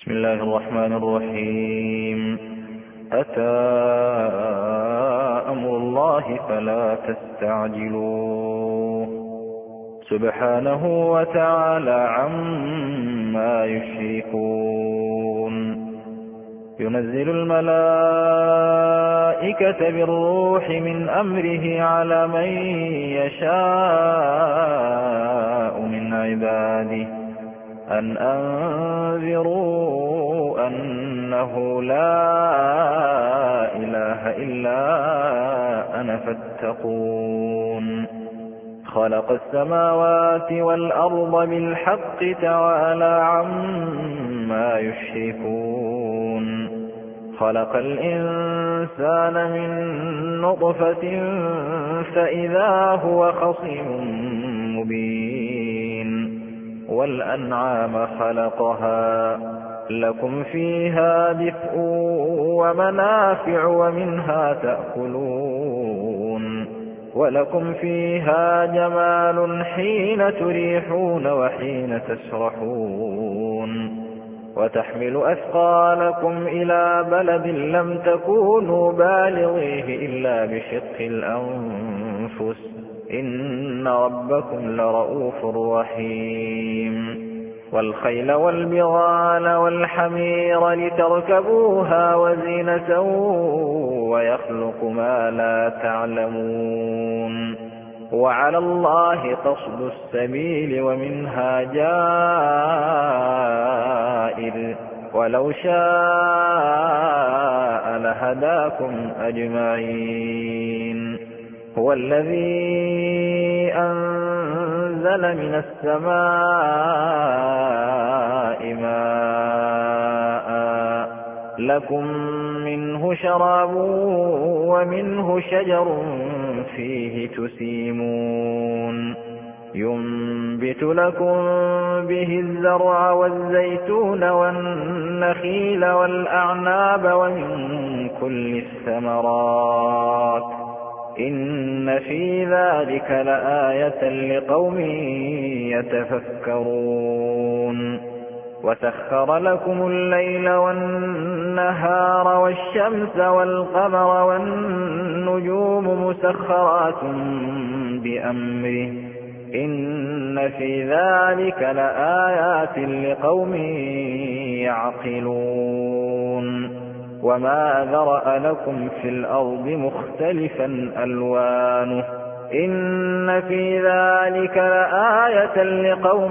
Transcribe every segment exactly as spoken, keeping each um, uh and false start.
بسم الله الرحمن الرحيم. أتى أمر الله فلا تستعجلوه سبحانه وتعالى عما يشركون. ينزل الملائكة بالروح من أمره على من يشاء من عباده أن أنذروا أنه لا إله إلا أنا فاتقون. خلق السماوات والأرض بالحق تعالى عما يشركون. خلق الإنسان من نطفة فإذا هو خصيم مبين. والأنعام خلقها لكم فيها دفء ومنافع ومنها تأكلون ولكم فيها جمال حين تريحون وحين تسرحون. وتحمل أثقالكم إلى بلد لم تكونوا بالغيه إلا بشق الأنفس إن ربكم لرؤوف رحيم. والخيل والبغال والحمير لتركبوها وزينة ويخلق ما لا تعلمون. وعلى الله قصد السبيل ومنها جائر ولو شاء لهداكم أجمعين. هو الذي أنزل من السماء ماء لكم منه شراب ومنه شجر فيه تسيمون. ينبت لكم به الزرع والزيتون والنخيل والأعناب ومن كل الثمرات إن في ذلك لآية لقوم يتفكرون. وسخر لكم الليل والنهار والشمس والقمر والنجوم مسخرات بأمره إن في ذلك لآيات لقوم يعقلون. وما ذرأ لكم في الأرض مختلفا ألوانه إن في ذلك لآية لقوم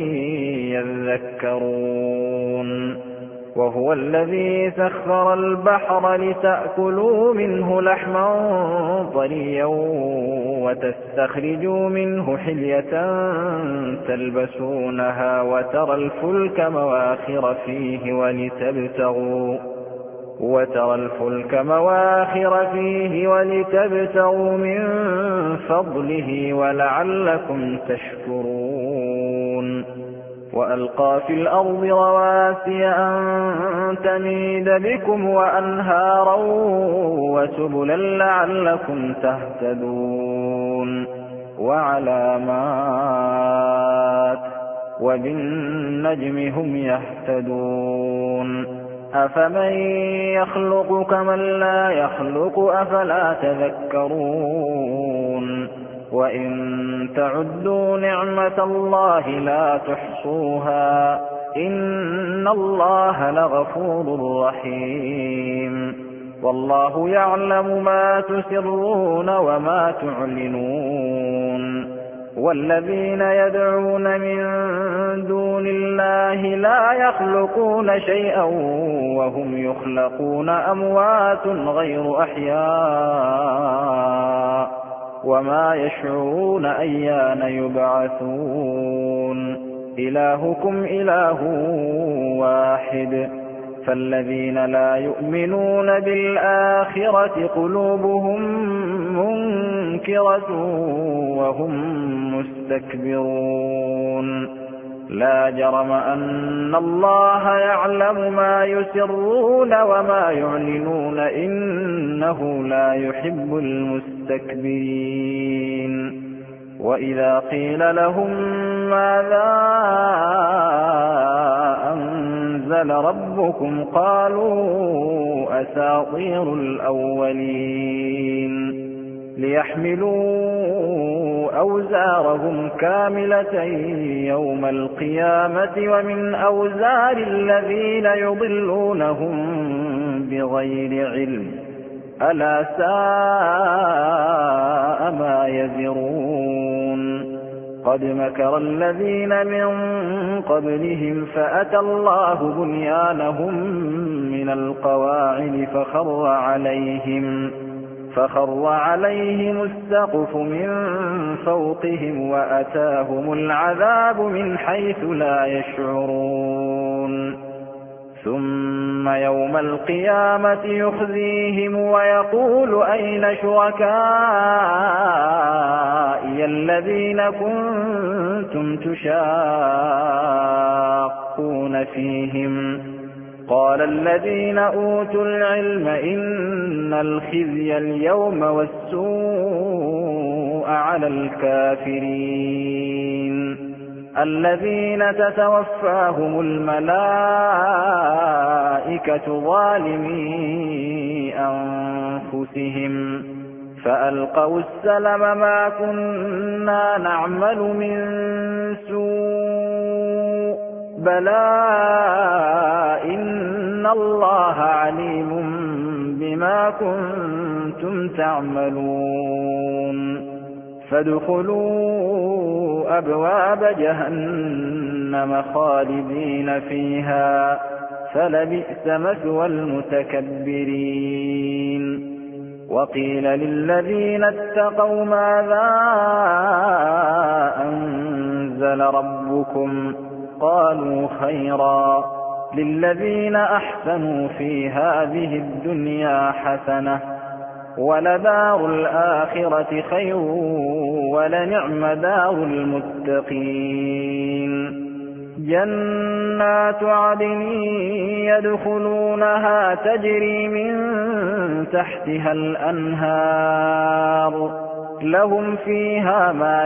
يذكرون. وهو الذي سخر البحر لتأكلوا منه لحما طريا وتستخرجوا منه حلية تلبسونها وترى الفلك مواخر فيه ولتبتغوا وترى الفلك مواخر فيه ولتبتغوا من فضله ولعلكم تشكرون. وألقى في الأرض رواسي أن تميد بكم وأنهارا وسبلا لعلكم تهتدون. وعلامات وبالنجم هم يهتدون. أفمن يخلق كمن لا يخلق أفلا تذكرون. وإن تعدوا نعمة الله لا تحصوها إن الله لغفور رحيم. والله يعلم ما تسرون وما تعلنون. والذين يدعون من دون الله لا يخلقون شيئا وهم يخلقون أموات غير أحياء وما يشعرون أيان يبعثون. إلهكم إله واحد فالذين لا يؤمنون بالآخرة قلوبهم منكرة وهم مستكبرون. لا جرم أن الله يعلم ما يسرون وما يعلنون إنه لا يحب المستكبرين. وإذا قيل لهم ماذا أنزل أنزل ربكم قالوا أساطير الأولين ليحملوا أوزارهم كاملة يوم القيامة ومن أوزار الذين يضلونهم بغير علم ألا ساء ما يزرون قد مكر الذين من قبلهم فأتى الله بنيانهم من القواعد فخر عليهم فخر عليهم السقف من فوقهم وأتاهم العذاب من حيث لا يشعرون ثم يوم القيامة يخزيهم ويقول أين شركائي الذين كنتم تشاقون فيهم قال الذين أوتوا العلم إن الخزي اليوم والسوء على الكافرين الذين تتوفاهم الملائكة ظالمي أنفسهم فألقوا السلم ما كنا نعمل من سوء بلى إن الله عليم بما كنتم تعملون فادخلوا أبواب جهنم خالدين فيها فلبئس مثوى المتكبرين وقيل للذين اتقوا ماذا أنزل ربكم قالوا خيرا للذين أحسنوا في هذه الدنيا حسنة ولدار الآخرة خير ولنعم دار المتقين جنات عدن يدخلونها تجري من تحتها الأنهار لهم فيها ما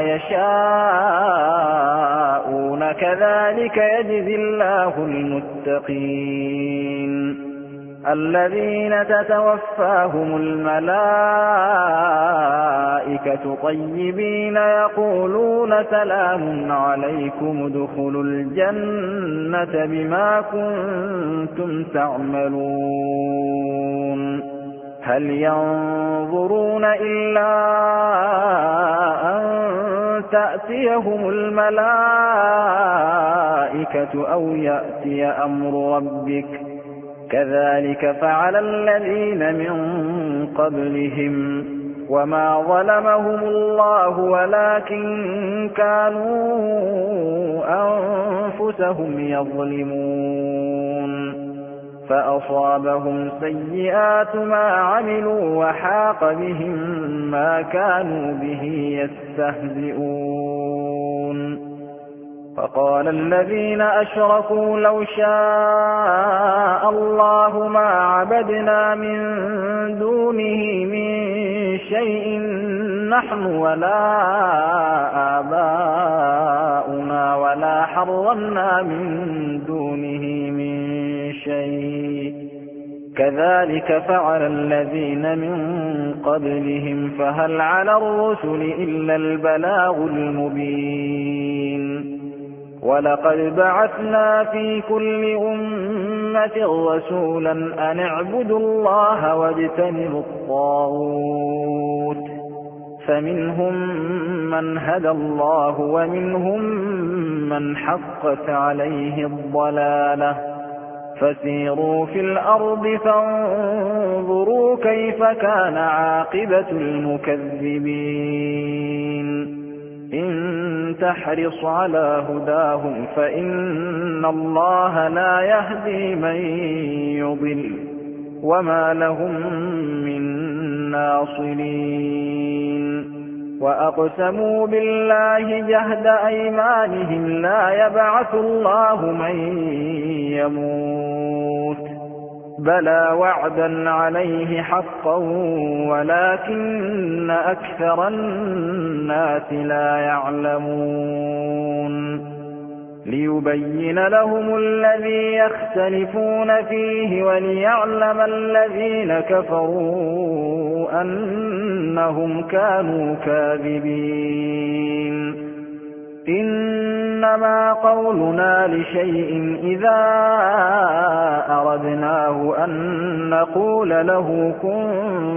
يشاءون كذلك يجزي الله المتقين الذين تتوفاهم الملائكة طيبين يقولون سلام عليكم ادخلوا الجنة بما كنتم تعملون هل ينظرون إلا أن تأتيهم الملائكة أو يأتي أمر ربك كذلك فعل الذين من قبلهم وما ظلمهم الله ولكن كانوا أنفسهم يظلمون فأصابهم سيئات ما عملوا وحاق بهم ما كانوا به يستهزئون فقال الذين أشركوا لو شاء الله ما عبدنا من دونه من شيء نحن ولا آباؤنا ولا حرمنا من دونه من شيء كذلك فعل الذين من قبلهم فهل على الرسل إلا البلاغ المبين ولقد بعثنا في كل أمة رسولا أن اعبدوا الله واجتنبوا الطاغوت فمنهم من هدى الله ومنهم من حقت عليه الضلالة فسيروا في الأرض فانظروا كيف كان عاقبة المكذبين إن تحرص على هداهم فإن الله لا يهدي من يضل وما لهم من ناصرين وأقسموا بالله جهد أيمانهم لا يبعث الله من يموت بلى وعدا عليه حقا ولكن أكثر الناس لا يعلمون ليبين لهم الذي يختلفون فيه وليعلم الذين كفروا أنهم كانوا كاذبين إنما قولنا لشيء إذا أردناه أن نقول له كن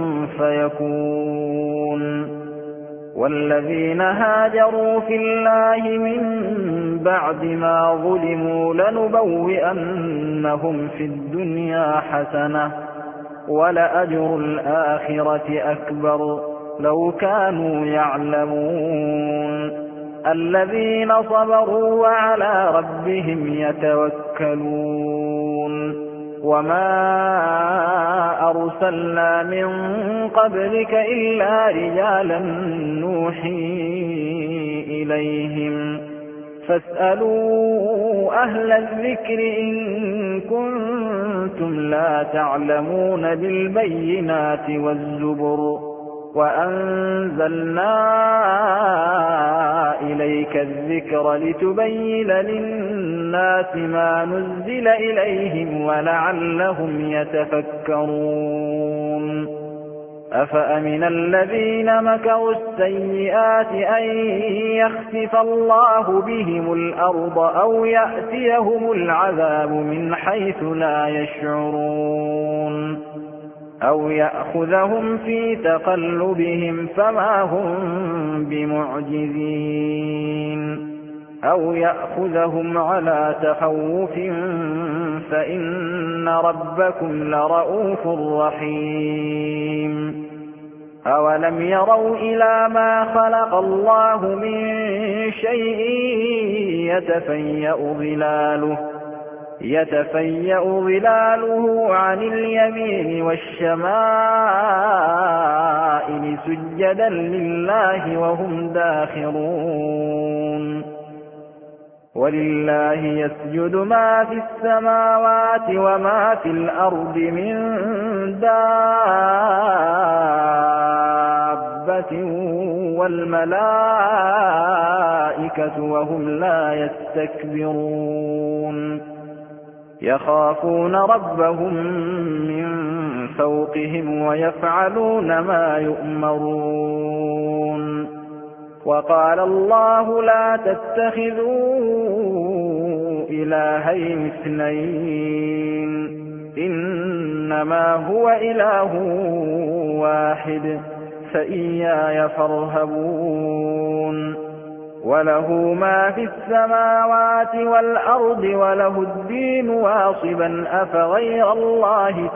فيكون والذين هاجروا في الله من بعد ما ظلموا لنبوئنهم في الدنيا حسنة ولأجر الآخرة أكبر لو كانوا يعلمون الذين صبروا وعلى ربهم يتوكلون وما أرسلنا من قبلك إلا رجالا نوحي إليهم فاسألوا أهل الذكر إن كنتم لا تعلمون بالبينات والزبر وأنزلنا إليك الذكر لتبين للناس ما نزل إليهم ولعلهم يتفكرون أفأمن الذين مكروا السيئات أن يخسف الله بهم الأرض أو يأتيهم العذاب من حيث لا يشعرون أو يأخذهم في تقلبهم فما هم بمعجزين أو يأخذهم على تخوف فإن ربكم لرؤوف رحيم أولم يروا إلى ما خلق الله من شيء يتفيأ ظلاله يتفيأ ظلاله عن اليمين والشمائل سجدا لله وهم داخرون ولله يسجد ما في السماوات وما في الأرض من دابة والملائكة وهم لا يستكبرون يخافون ربهم من فوقهم ويفعلون ما يؤمرون وقال الله لا تتخذوا إلهين اثنين إنما هو إله واحد فإياي فارهبون وله ما في السماوات والأرض وله الدين واصبا أفغير الله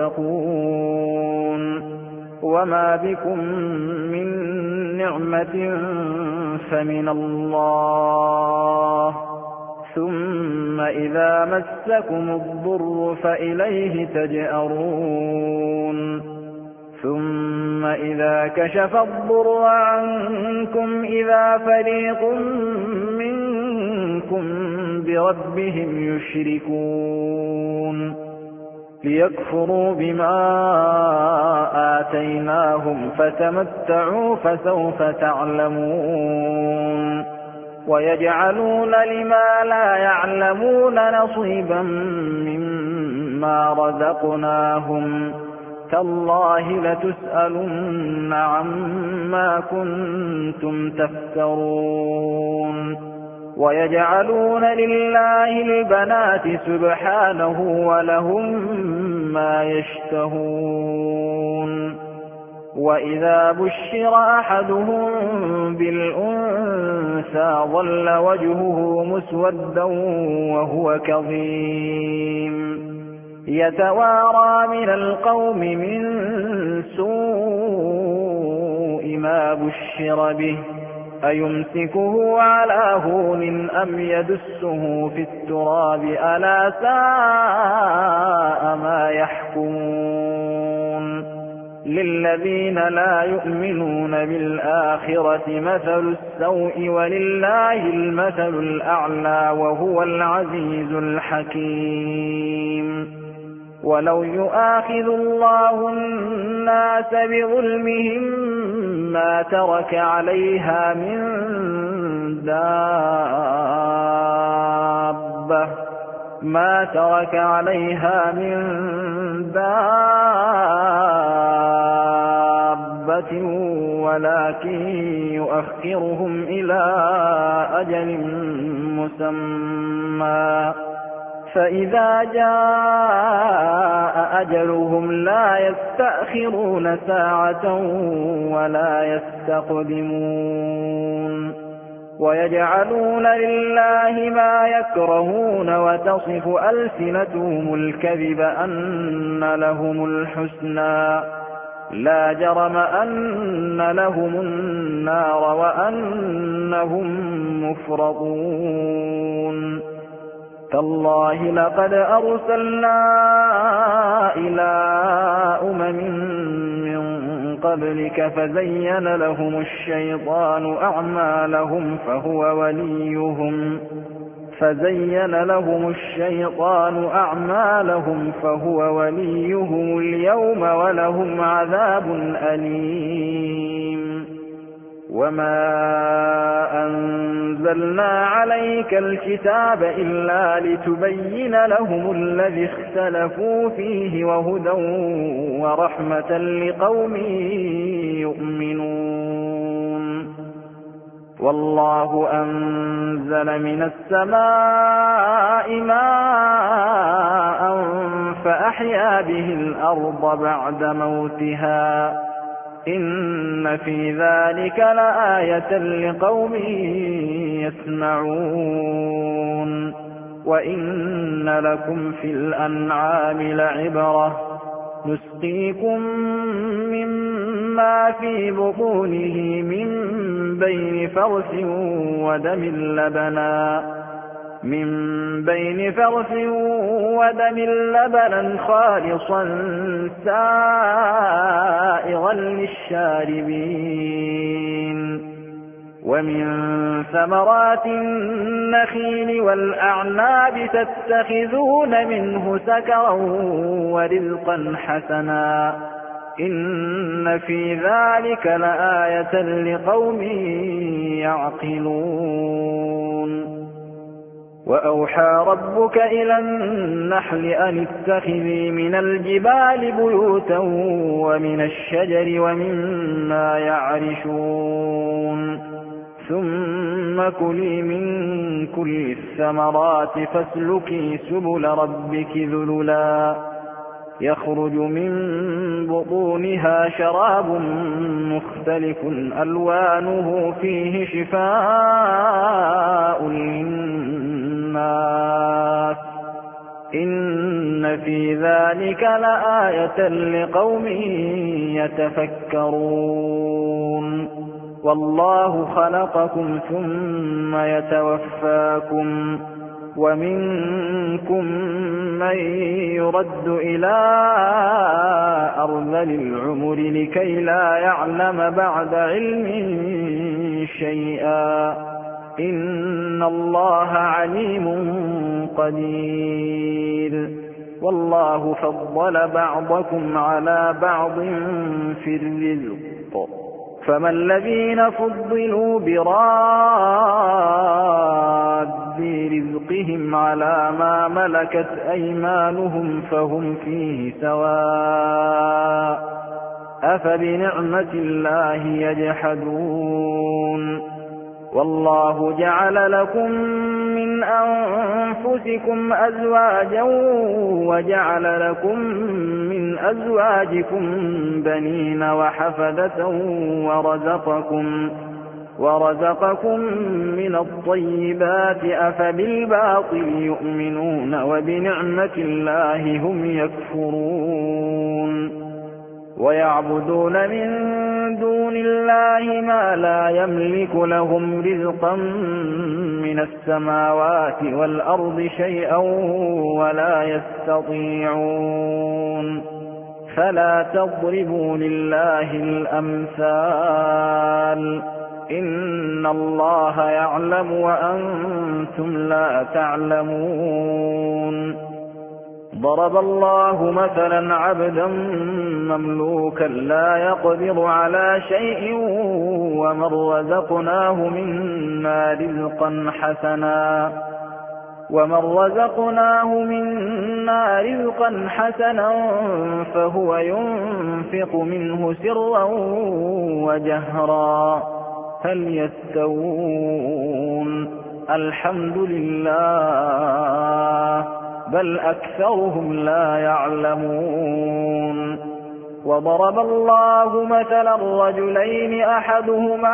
تتقون وما بكم من نعمة فمن الله ثم إذا مسكم الضر فإليه تجأرون ثم إذا كشف الضر عنكم إذا فريق منكم بربهم يشركون ليكفروا بما آتيناهم فتمتعوا فسوف تعلمون ويجعلون لما لا يعلمون نصيبا مما رزقناهم تالله لتسألن عما كنتم تفترون ويجعلون لله البنات سبحانه ولهم ما يشتهون وإذا بشر أحدهم بالأنثى ظل وجهه مسودا وهو كظيم يتوارى من القوم من سوء ما بشر به أيمسكه على هون أم يدسه في التراب ألا ساء ما يحكمون للذين لا يؤمنون بالآخرة مثل السوء ولله المثل الأعلى وهو العزيز الحكيم ولو يؤاخذ الله الناس بظلمهم ما ترك عليها من دابة ما ترك عليها من دابة ولكن يؤخرهم إلى أجل مسمى فإذا جاء أجلهم لا يستأخرون ساعة ولا يستقدمون ويجعلون لله ما يكرهون وتصف ألسنتهم الكذب أن لهم الحسنى لا جرم أن لهم النار وأنهم مفرطون تالله لقد أرسلنا إلى أمم من قبلك فزين لهم الشيطان أعمالهم فهو وليهم فزين لهم الشيطان أعمالهم فهو وليهم اليوم ولهم عذاب أليم وما أنزلنا عليك الكتاب إلا لتبين لهم الذي اختلفوا فيه وهدى ورحمة لقوم يؤمنون والله أنزل من السماء ماء فأحيا به الأرض بعد موتها إن في ذلك لآية لقوم يسمعون وإن لكم في الأنعام لعبرة نسقيكم مما في بطونه من بين فرث ودم لبنا من بين فرث ودم لبنا خالصا سائغا للشاربين ومن ثمرات النخيل والأعناب تتخذون منه سكرا ورزقا حسنا إن في ذلك لآية لقوم يعقلون وأوحى ربك إلى النحل أن اتخذي من الجبال بيوتا ومن الشجر ومما يعرشون ثم كلي من كل الثمرات فاسلكي سبل ربك ذللا يخرج من بطونها شراب مختلف ألوانه فيه شفاء للناس إن في ذلك لآية لقوم يتفكرون والله خلقكم ثم يتوفاكم ومنكم من يرد إلى أرذل العمر لكي لا يعلم بعد علم شيئا إن الله عليم قدير والله فضل بعضكم على بعض في الرزق فما الذين فضلوا براد رزقهم على ما ملكت أيمانهم فهم فيه سواء أفبنعمة الله يجحدون والله جعل لكم من أنفسكم أزواجا وجعل لكم من أزواجكم بنين وحفدة ورزقكم ورزقكم من الطيبات أفبالباطل يؤمنون وبنعمة الله هم يكفرون ويعبدون من دون الله ما لا يملك لهم رزقا من السماوات والأرض شيئا ولا يستطيعون فلا تضربوا لله الأمثال إن الله يعلم وأنتم لا تعلمون ضرب الله مثلا عبدا مملوكا لا يقدر على شيء ومن رزقناه منا رزقا حسنا ومن رزقناه منا رزقا حسنا فهو ينفق منه سرا وجهرا هل يستوون الحمد لله بل أكثرهم لا يعلمون وضرب الله مثلا رجلين أحدهما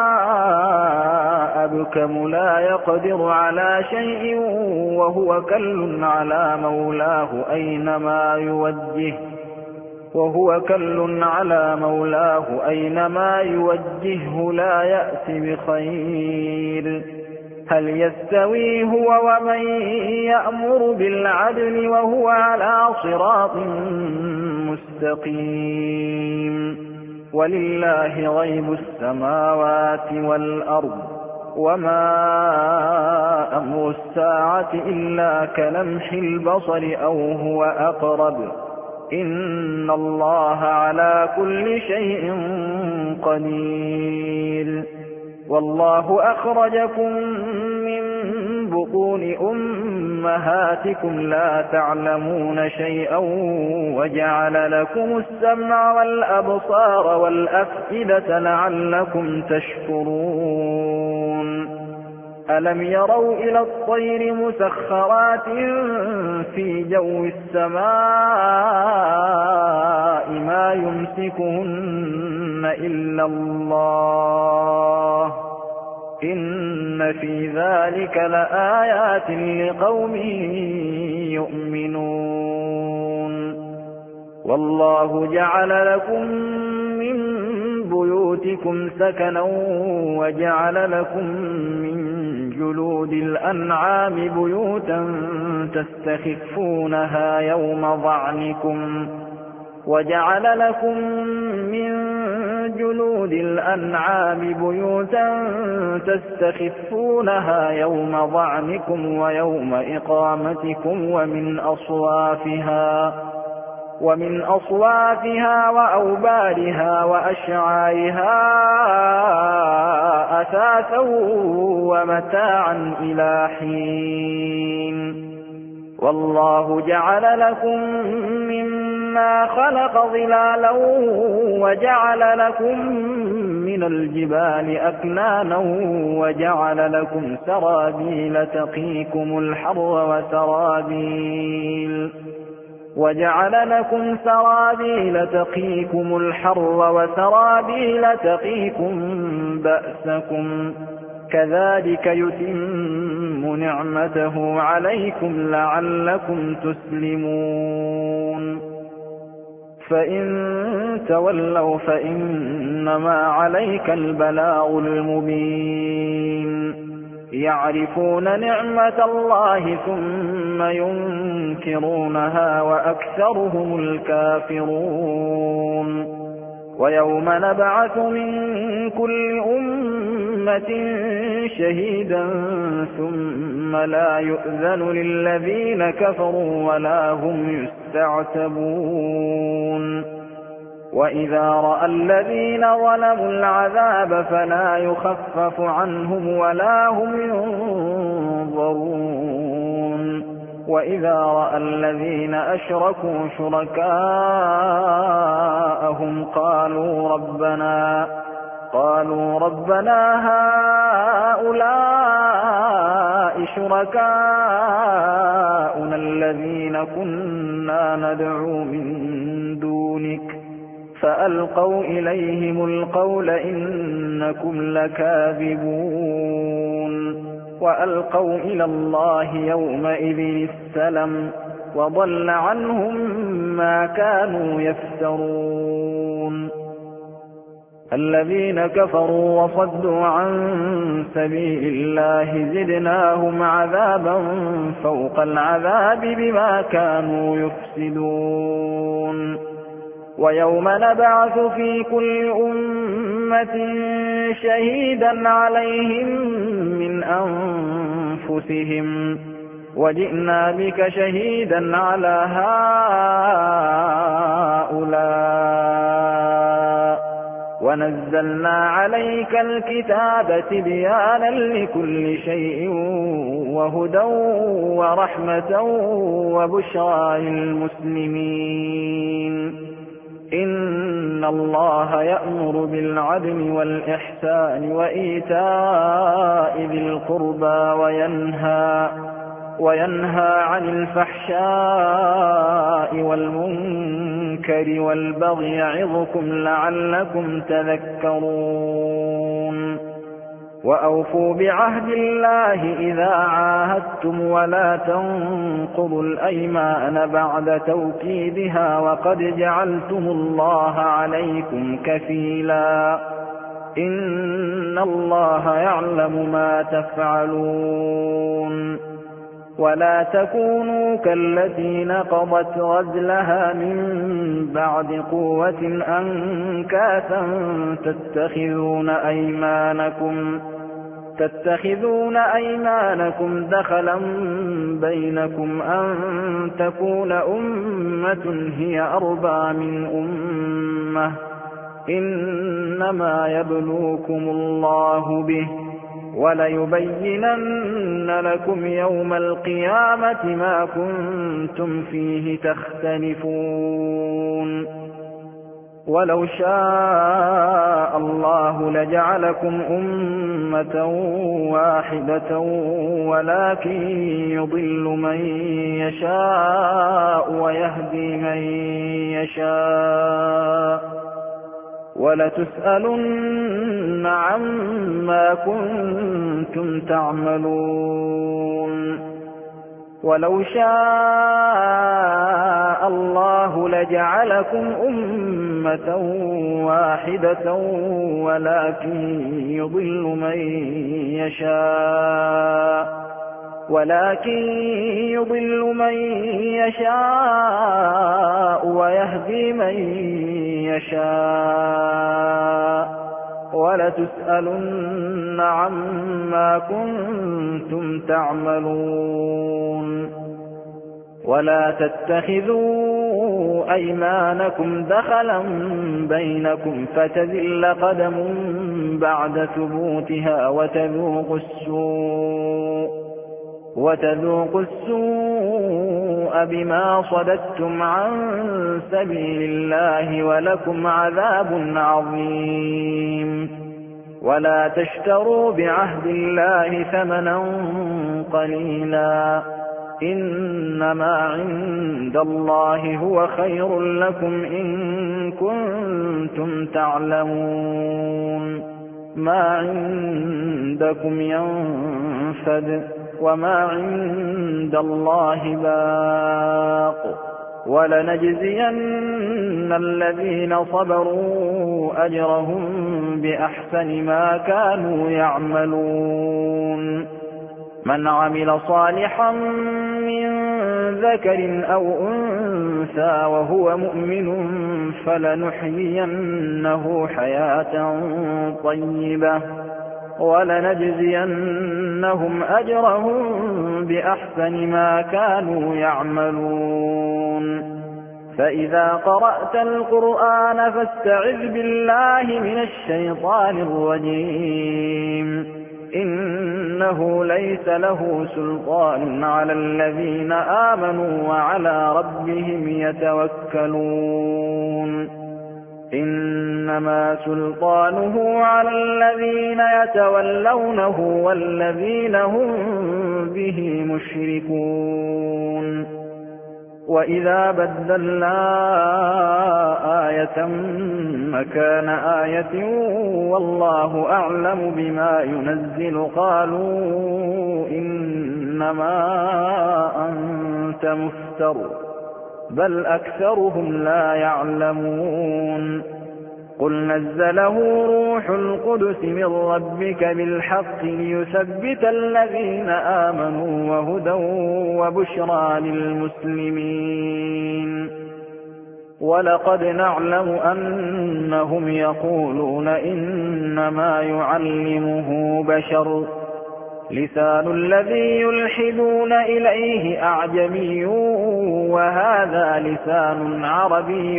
أبكم لا يقدر على شيء وهو كل على مولاه أينما يوجه وهو كل على مولاه أينما يوجهه لا يأت بخير هل يستوي هو ومن يأمر بالعدل وهو على صراط مستقيم ولله غيب السماوات والأرض وما أمر الساعة إلا كلمح البصر أو هو أقرب إن الله على كل شيء قدير والله أخرجكم من بطون أمهاتكم لا تعلمون شيئا وجعل لكم السمع والأبصار والأفئدة لعلكم تشكرون ألم يروا إلى الطير مسخرات في جو السماء ما يمسكهن إلا الله إن في ذلك لآيات لقوم يؤمنون والله جعل لكم من بيوتكم سكنا وجعل لكم من جلود الأنعام بيوتا تستخفونها يوم ظعنكم وجعل لكم من جلود الأنعام بيوتا تستخفونها يوم ظعنكم ويوم إقامتكم ومن أصوافها ومن أصوافها وأوبارها وأشعارها أثاثا ومتاعا إلى حين والله جعل لكم مما خلق ظلالا وجعل لكم من الجبال أكنانا وجعل لكم سرابيل تقيكم الحر وسرابيل وجعل لكم سرابيل تقيكم الحر وسرابيل تقيكم بأسكم كذلك يتم نعمته عليكم لعلكم تسلمون فإن تولوا فإنما عليك البلاغ المبين يعرفون نعمة الله ثم ينكرونها وأكثرهم الكافرون ويوم نبعث من كل أمة شهيدا ثم لا يؤذن للذين كفروا ولا هم يستعتبون وإذا رأى الذين ظلموا العذاب فلا يخفف عنهم ولا هم ينظرون وإذا رأى الذين أشركوا شركاءهم قالوا ربنا قالوا ربنا هؤلاء شركاؤنا الذين كنا ندعو من دونك فألقوا إليهم القول إنكم لكاذبون وألقوا إلى الله يومئذ السلم وضل عنهم ما كانوا يفترون الذين كفروا وصدوا عن سبيل الله زدناهم عذابا فوق العذاب بما كانوا يفسدون ويوم نبعث في كل أمة شهيدا عليهم من أنفسهم وجئنا بك شهيدا على هؤلاء ونزلنا عليك الكتاب تبيانا لكل شيء وهدى ورحمة وبشرى للمسلمين إن الله يأمر بالعدل والإحسان وإيتاء ذي القربى وينهى وينهى عن الفحشاء والمنكر والبغي يعظكم لعلكم تذكرون وأوفوا بعهد الله إذا عاهدتم ولا تنقضوا الأيمان بعد توكيدها وقد جعلتم الله عليكم كفيلا إن الله يعلم ما تفعلون ولا تكونوا كالتي نقضت غزلها من بعد قوة أنكاثا تتخذون أيمانكم تتخذون أيمانكم دخلا بينكم أن تكون أمة هي أربى من أمة إنما يبلوكم الله به وليبينن لكم يوم القيامة ما كنتم فيه تختلفون ولو شاء الله لجعلكم أمة واحدة ولكن يضل من يشاء ويهدي من يشاء ولتسألن عما كنتم تعملون ولو شاء الله لجعلكم أمة واحدة ولكن يضل من يشاء ولكن يضل من يشاء ويهدي من يشاء ولتسألن عما كنتم تعملون ولا تتخذوا أيمانكم دخلا بينكم فتزل قدم بعد ثبوتها وتذوقوا السوء وتذوقوا السوء بما صددتم عن سبيل الله ولكم عذاب عظيم ولا تشتروا بعهد الله ثمنا قليلا إنما عند الله هو خير لكم إن كنتم تعلمون ما عندكم ينفد وما عند الله باق ولنجزين الذين صبروا أجرهم بأحسن ما كانوا يعملون من عمل صالحا من ذكر أو أنثى وهو مؤمن فلنحيينه حياة طيبة ولنجزينهم أجرهم بأحسن ما كانوا يعملون فإذا قرأت القرآن فاستعذ بالله من الشيطان الرجيم إنه ليس له سلطان على الذين آمنوا وعلى ربهم يتوكلون إنما سلطانه على الذين يتولونه والذين هم به مشركون وإذا بدلنا آية مكان آية والله أعلم بما ينزل قالوا إنما أنت مفتر بل أكثرهم لا يعلمون قل نزله روح القدس من ربك بالحق ليثبت الذين آمنوا وهدى وبشرى للمسلمين ولقد نعلم أنهم يقولون إنما يعلمه بشر لسان الذي يلحدون إليه أعجمي وهذا لسان عربي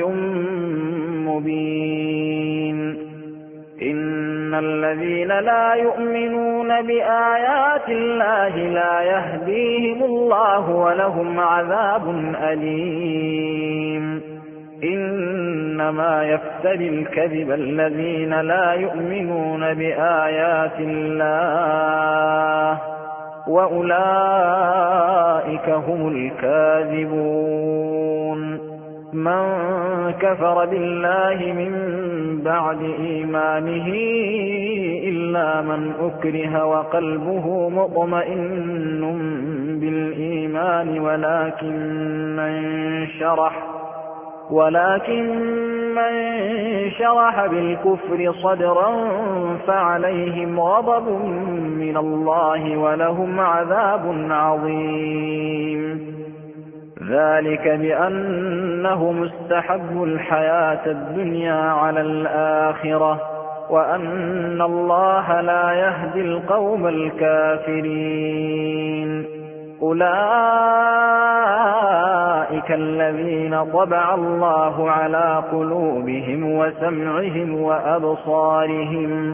مبين إن الذين لا يؤمنون بآيات الله لا يهديهم الله ولهم عذاب أليم إنما يفتري الكذب الذين لا يؤمنون بآيات الله وأولئك هم الكاذبون من كفر بالله من بعد إيمانه إلا من أكره وقلبه مطمئن بالإيمان ولكن من شرح ولكن من شرح بالكفر صدرا فعليهم غضب من الله ولهم عذاب عظيم ذلك بأنهم استحبوا الحياة الدنيا على الآخرة وأن الله لا يهدي القوم الكافرين أولئك الذين طبع الله على قلوبهم وسمعهم وأبصارهم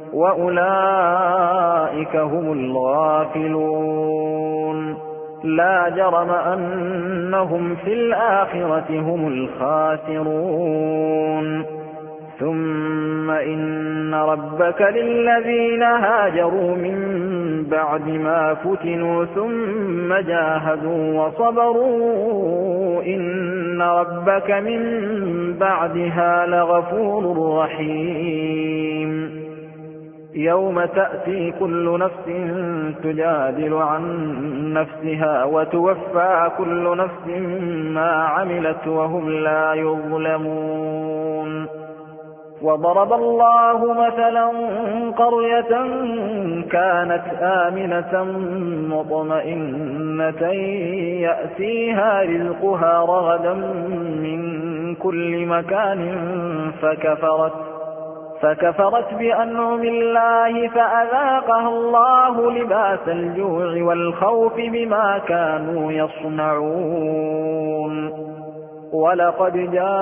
وأولئك هم الغافلون لا جرم أنهم في الآخرة هم الخاسرون ثم إن ربك للذين هاجروا من بعد ما فتنوا ثم جاهدوا وصبروا إن ربك من بعدها لغفور رحيم يوم تأتي كل نفس تجادل عن نفسها وتوفى كل نفس ما عملت وهم لا يظلمون وضرب الله مثلا قرية كانت آمنة مطمئنة يأتيها رزقها رغدا من كل مكان فكفرت فكفرت بأنعم الله فأذاقها الله لباس الجوع والخوف بما كانوا يصنعون ولقد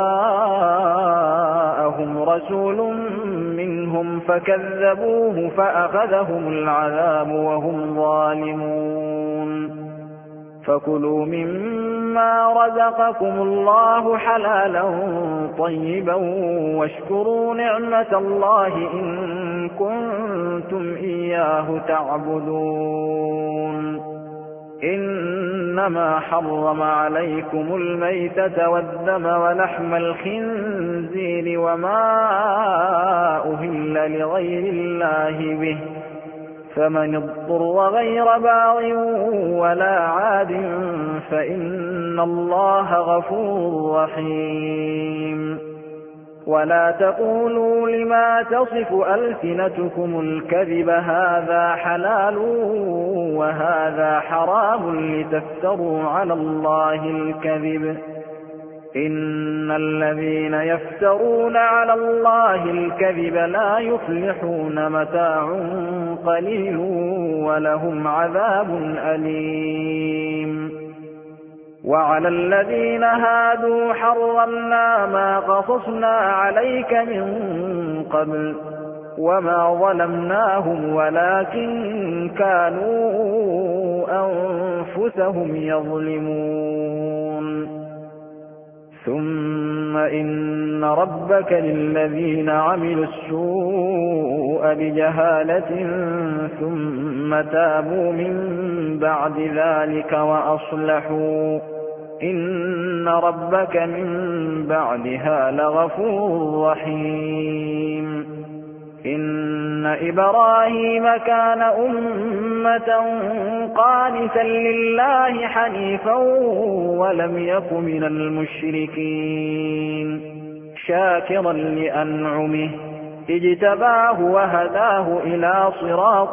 جاءهم رسول منهم فكذبوه فأخذهم العذاب وهم ظالمون فكلوا مما رزقكم الله حلالا طيبا واشكروا نعمة الله إن كنتم إياه تعبدون إنما حرم عليكم الميتة والدم ولحم الخنزير وما أهل لغير الله به فمن اضطر غير باغ ولا عاد فإن الله غفور رحيم ولا تقولوا لما تصف ألسنتكم الكذب هذا حلال وهذا حرام لتفتروا على الله الكذب إن الذين يفترون على الله الكذب لا يفلحون متاع قليل ولهم عذاب أليم وعلى الذين هادوا حرمنا ما قصصنا عليك من قبل وما ظلمناهم ولكن كانوا أنفسهم يظلمون ثم إن ربك للذين عملوا السوء بجهالة ثم تابوا من بعد ذلك وأصلحوا إن ربك من بعدها لغفور رحيم إن إبراهيم كان أمة قانتا لله حنيفا ولم يك من المشركين شاكرا لأنعمه اجتباه وهداه إلى صراط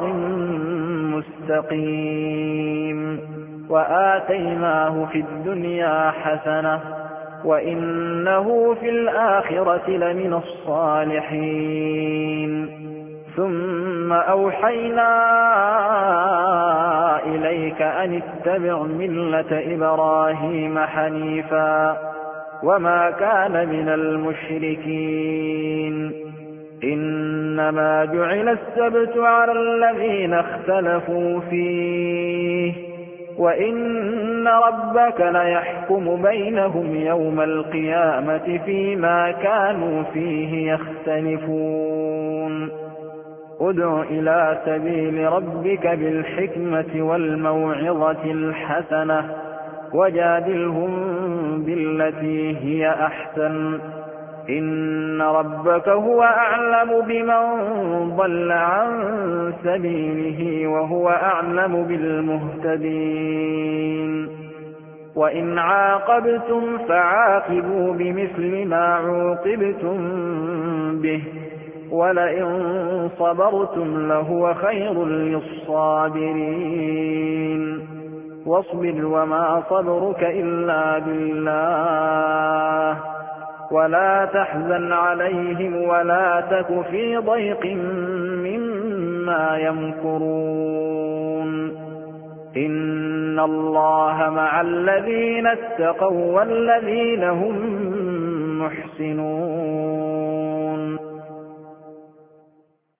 مستقيم وآتيناه في الدنيا حسنة وإنه في الآخرة لمن الصالحين ثم أوحينا إليك أن اتبع ملة إبراهيم حنيفا وما كان من المشركين إنما جعل السبت على الذين اختلفوا فيه وإن ربك ليحكم بينهم يوم القيامة فيما كانوا فيه يختلفون ادع إلى سبيل ربك بالحكمة والموعظة الحسنة وجادلهم بالتي هي أحسن إن ربك هو أعلم بمن ضل عن سبيله وهو أعلم بالمهتدين وإن عاقبتم فعاقبوا بمثل ما عوقبتم به ولئن صبرتم لهو خير للصابرين واصبر وما صبرك إلا بالله ولا تحزن عليهم ولا تك في ضيق مما يمكرون إن الله مع الذين اتقوا والذين هم محسنون